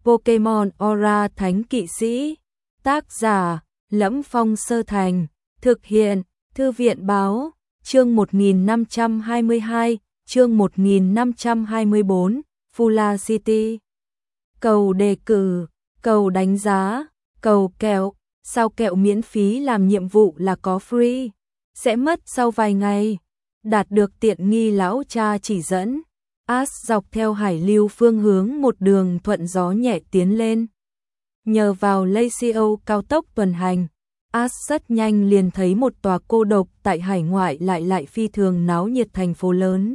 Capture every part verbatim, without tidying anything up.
Pokemon Aura Thánh Kỵ Sĩ. Tác giả: Lẫm Phong Sơ Thành. Thực hiện: Thư viện báo. Chương một nghìn năm trăm hai mươi hai, chương một nghìn năm trăm hai mươi bốn, Fula City. Cầu đề cử, cầu đánh giá, cầu kẹo. Sao kẹo miễn phí làm nhiệm vụ là có free, sẽ mất sau vài ngày. Đạt được tiện nghi lão cha chỉ dẫn, Ash dọc theo hải lưu phương hướng một đường thuận gió nhẹ tiến lên. Nhờ vào Lacio cao tốc tuần hành, Ash rất nhanh liền thấy một tòa cô độc tại hải ngoại lại lại phi thường náo nhiệt thành phố lớn.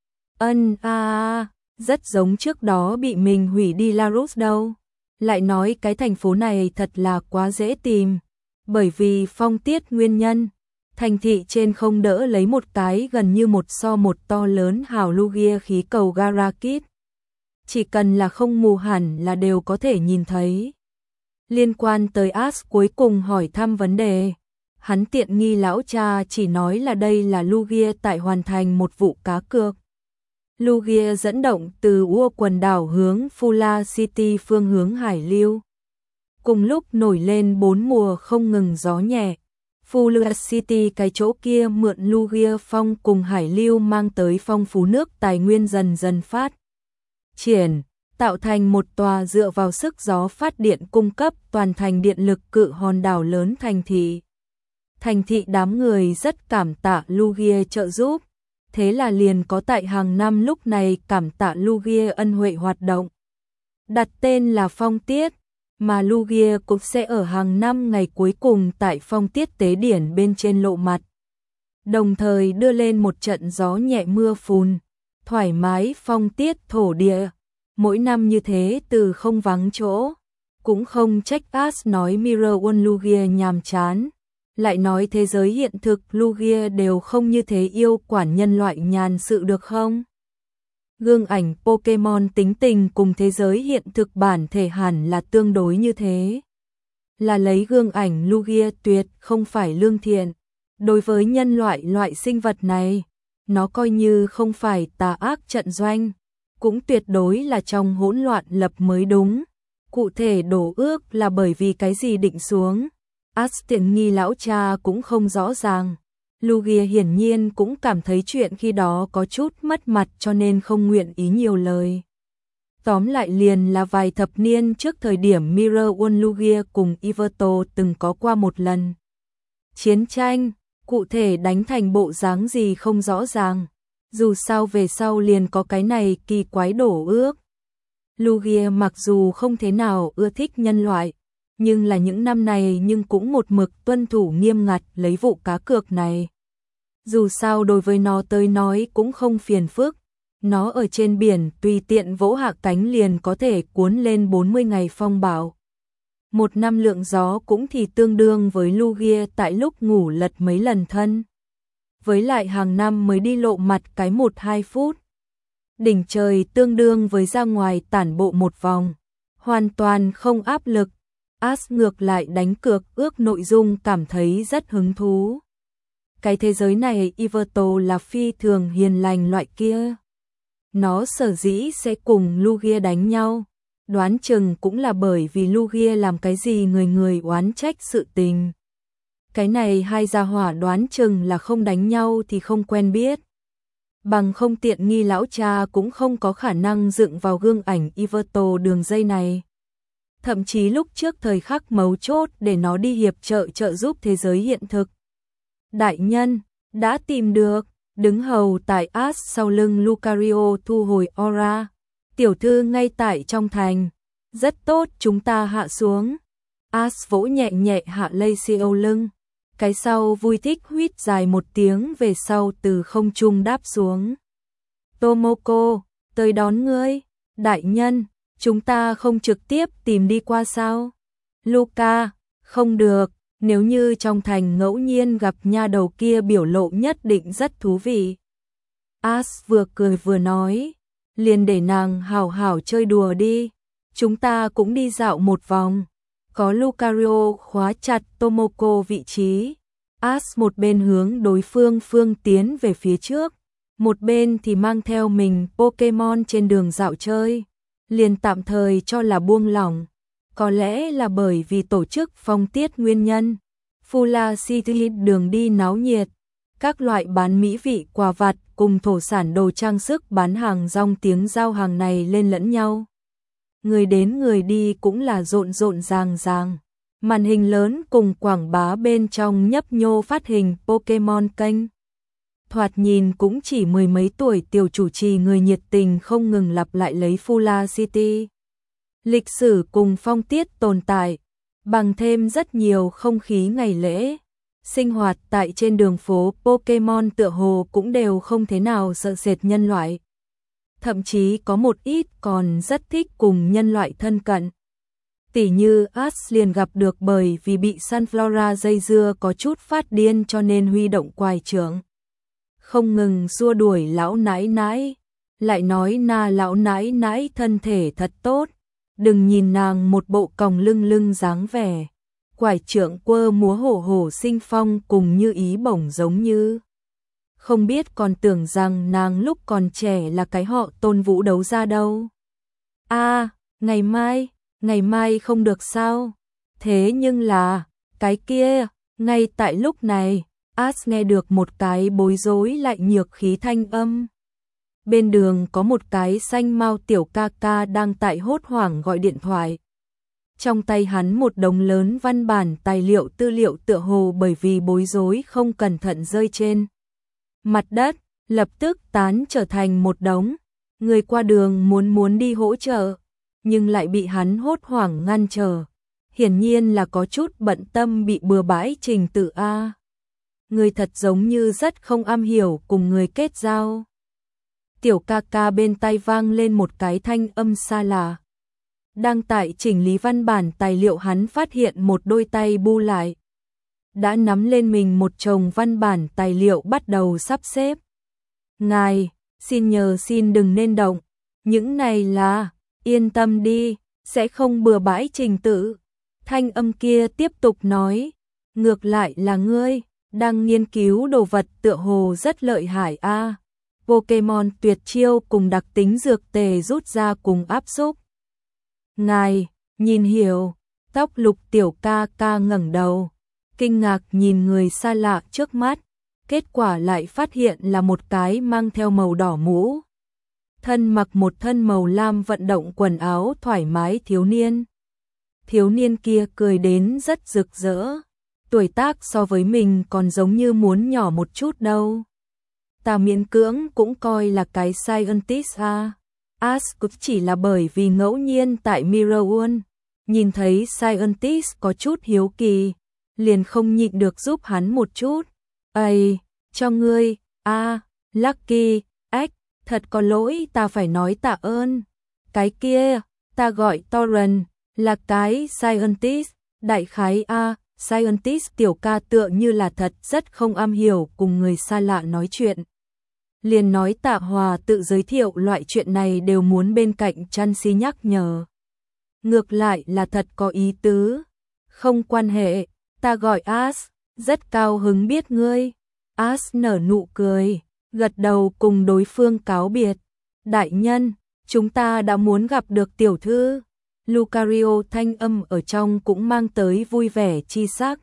Ân a à, rất giống trước đó bị mình hủy đi Larus đâu. Lại nói cái thành phố này thật là quá dễ tìm, bởi vì phong tiết nguyên nhân, thành thị trên không đỡ lấy một cái gần như một so một to lớn hào Lugia khí cầu Garakit. Chỉ cần là không mù hẳn là đều có thể nhìn thấy. Liên quan tới Ash cuối cùng hỏi thăm vấn đề, hắn tiện nghi lão cha chỉ nói là đây là Lugia tại hoàn thành một vụ cá cược. Lugia dẫn động từ Ua quần đảo hướng Fula City phương hướng hải lưu. Cùng lúc nổi lên bốn mùa không ngừng gió nhẹ, Fula City cái chỗ kia mượn Lugia phong cùng hải lưu mang tới phong phú nước tài nguyên dần dần phát triển, tạo thành một tòa dựa vào sức gió phát điện cung cấp toàn thành điện lực cự hòn đảo lớn thành thị. Thành thị đám người rất cảm tạ Lugia trợ giúp. Thế là liền có tại hàng năm lúc này cảm tạ Lugia ân huệ hoạt động. Đặt tên là Phong Tiết, mà Lugia cũng sẽ ở hàng năm ngày cuối cùng tại Phong Tiết tế điển bên trên lộ mặt. Đồng thời đưa lên một trận gió nhẹ mưa phùn, thoải mái phong tiết thổ địa. Mỗi năm như thế từ không vắng chỗ, cũng không trách Ash nói Mirror World Lugia nhàm chán. Lại nói thế giới hiện thực Lugia đều không như thế yêu quản nhân loại nhàn sự được không? Gương ảnh Pokemon tính tình cùng thế giới hiện thực bản thể hẳn là tương đối như thế. Là lấy gương ảnh Lugia tuyệt không phải lương thiện. Đối với nhân loại loại sinh vật này, nó coi như không phải tà ác trận doanh, cũng tuyệt đối là trong hỗn loạn lập mới đúng. Cụ thể đổ ước là bởi vì cái gì định xuống, Ash tiện nghi lão cha cũng không rõ ràng. Lugia hiển nhiên cũng cảm thấy chuyện khi đó có chút mất mặt cho nên không nguyện ý nhiều lời. Tóm lại liền là vài thập niên trước thời điểm Mirror World Lugia cùng Yveltal từng có qua một lần chiến tranh, cụ thể đánh thành bộ dáng gì không rõ ràng. Dù sao về sau liền có cái này kỳ quái đổ ước. Lugia mặc dù không thế nào ưa thích nhân loại, nhưng là những năm này nhưng cũng một mực tuân thủ nghiêm ngặt lấy vụ cá cược này. Dù sao đối với nó tới nói cũng không phiền phức, nó ở trên biển tùy tiện vỗ hạ cánh liền có thể cuốn lên bốn mươi ngày phong bão. Một năm lượng gió cũng thì tương đương với Lugia tại lúc ngủ lật mấy lần thân. Với lại hàng năm mới đi lộ mặt cái một hai phút. Đỉnh trời tương đương với ra ngoài tản bộ một vòng, hoàn toàn không áp lực. Ash ngược lại đánh cược ước nội dung cảm thấy rất hứng thú. Cái thế giới này Yveltal là phi thường hiền lành loại kia. Nó sở dĩ sẽ cùng Lugia đánh nhau, đoán chừng cũng là bởi vì Lugia làm cái gì người người oán trách sự tình. Cái này hai gia hỏa đoán chừng là không đánh nhau thì không quen biết. Bằng không tiện nghi lão cha cũng không có khả năng dựng vào gương ảnh Yveltal đường dây này. Thậm chí lúc trước thời khắc mấu chốt để nó đi hiệp trợ trợ giúp thế giới hiện thực. Đại nhân, đã tìm được, đứng hầu tại Ash sau lưng Lucario thu hồi aura. Tiểu thư ngay tại trong thành. Rất tốt, chúng ta hạ xuống. Ash vỗ nhẹ nhẹ hạ Lacio lưng. Cái sau vui thích huýt dài một tiếng về sau từ không trung đáp xuống. Tomoko, tới đón ngươi. Đại nhân, chúng ta không trực tiếp tìm đi qua sao? Luca, không được, nếu như trong thành ngẫu nhiên gặp nha đầu kia biểu lộ nhất định rất thú vị. Ash vừa cười vừa nói, liền để nàng hảo hảo chơi đùa đi, chúng ta cũng đi dạo một vòng. Có Lucario khóa chặt Tomoko vị trí, Ash một bên hướng đối phương phương tiến về phía trước, một bên thì mang theo mình Pokemon trên đường dạo chơi. liền tạm thời cho là buông lỏng. Có lẽ là bởi vì tổ chức phong tiết nguyên nhân. Fula City đường đi náo nhiệt, các loại bán mỹ vị quà vặt cùng thổ sản đồ trang sức bán hàng rong tiếng giao hàng này lên lẫn nhau. Người đến người đi cũng là rộn rộn ràng ràng. Màn hình lớn cùng quảng bá bên trong nhấp nhô phát hình Pokemon kênh. Thoạt nhìn cũng chỉ mười mấy tuổi tiểu chủ trì người nhiệt tình không ngừng lặp lại lấy Fula City. Lịch sử cùng phong tiết tồn tại, bằng thêm rất nhiều không khí ngày lễ. Sinh hoạt tại trên đường phố Pokemon tựa hồ cũng đều không thế nào sợ sệt nhân loại. Thậm chí có một ít còn rất thích cùng nhân loại thân cận. Tỉ như Ash liền gặp được bởi vì bị Sunflora dây dưa có chút phát điên cho nên huy động quài trượng. Không ngừng xua đuổi lão nãi nãi, lại nói na lão nãi nãi thân thể thật tốt, đừng nhìn nàng một bộ còng lưng lưng dáng vẻ. Quải trượng quơ múa hổ hổ sinh phong cùng như ý bổng giống như. Không biết còn tưởng rằng nàng lúc còn trẻ là cái họ Tôn Vũ đấu ra đâu. A, à, ngày mai, ngày mai không được sao? Thế nhưng là, cái kia, ngay tại lúc này, Ash nghe được một cái bối rối lại nhược khí thanh âm. Bên đường có một cái xanh mau tiểu ca ca đang tại hốt hoảng gọi điện thoại. Trong tay hắn một đống lớn văn bản tài liệu tư liệu tựa hồ bởi vì bối rối không cẩn thận rơi trên mặt đất, lập tức tán trở thành một đống. Người qua đường muốn muốn đi hỗ trợ, nhưng lại bị hắn hốt hoảng ngăn trở. Hiển nhiên là có chút bận tâm bị bừa bãi trình tự A. Người thật giống như rất không am hiểu cùng người kết giao. Tiểu ca ca bên tai vang lên một cái thanh âm xa lạ. Đang tại chỉnh lý văn bản tài liệu hắn phát hiện một đôi tay bu lại. Đã nắm lên mình một chồng văn bản tài liệu bắt đầu sắp xếp. Ngài, xin nhờ xin đừng nên động. Những này là, yên tâm đi, sẽ không bừa bãi trình tự. Thanh âm kia tiếp tục nói, ngược lại là ngươi, đang nghiên cứu đồ vật tựa hồ rất lợi hại a. À. Pokemon tuyệt chiêu cùng đặc tính dược tề rút ra cùng áp xúc. Ngài, nhìn hiểu, tóc lục tiểu ca ca ngẩng đầu, kinh ngạc nhìn người xa lạ trước mắt, kết quả lại phát hiện là một cái mang theo màu đỏ mũ. Thân mặc một thân màu lam vận động quần áo thoải mái thiếu niên. Thiếu niên kia cười đến rất rực rỡ, tuổi tác so với mình còn giống như muốn nhỏ một chút đâu. Ta miễn cưỡng cũng coi là cái scientist a. Ash cũng chỉ là bởi vì ngẫu nhiên tại Mirror World, nhìn thấy scientist có chút hiếu kỳ, liền không nhịn được giúp hắn một chút. Ây, cho ngươi, a, à, Lucky, ếch, thật có lỗi ta phải nói tạ ơn. Cái kia, ta gọi Torrent, là cái scientist, đại khái a, à, scientist tiểu ca tựa như là thật rất không am hiểu cùng người xa lạ nói chuyện. Liền nói Tạ Hòa tự giới thiệu loại chuyện này đều muốn bên cạnh Chansey nhắc nhở. Ngược lại là thật có ý tứ. Không quan hệ, ta gọi Ash, rất cao hứng biết ngươi. Ash nở nụ cười, gật đầu cùng đối phương cáo biệt. Đại nhân, chúng ta đã muốn gặp được tiểu thư. Lucario thanh âm ở trong cũng mang tới vui vẻ chi sắc.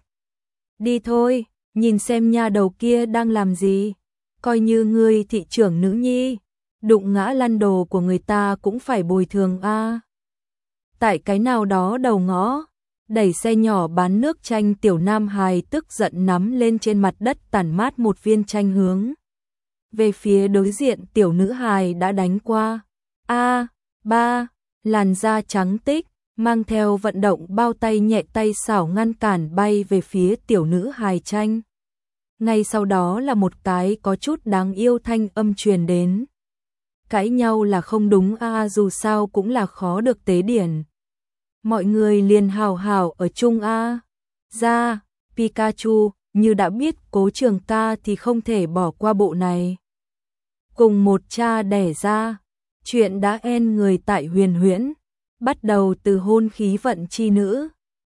Đi thôi, nhìn xem nha đầu kia đang làm gì. Coi như ngươi thị trưởng nữ nhi, đụng ngã lăn đồ của người ta cũng phải bồi thường a. À. Tại cái nào đó đầu ngõ, đẩy xe nhỏ bán nước chanh tiểu nam hài tức giận nắm lên trên mặt đất tản mát một viên chanh hướng. Về phía đối diện tiểu nữ hài đã đánh qua. A, à, ba, làn da trắng tích, mang theo vận động bao tay nhẹ tay xảo ngăn cản bay về phía tiểu nữ hài chanh. Ngay sau đó là một cái có chút đáng yêu thanh âm truyền đến. Cãi nhau là không đúng a, à, dù sao cũng là khó được tế điển. Mọi người liền hào hào ở chung a. À. Ra, Pikachu, như đã biết Cố Trường ca thì không thể bỏ qua bộ này. Cùng một cha đẻ ra, chuyện đã en người tại Huyền Huyễn, bắt đầu từ hôn khí vận chi nữ.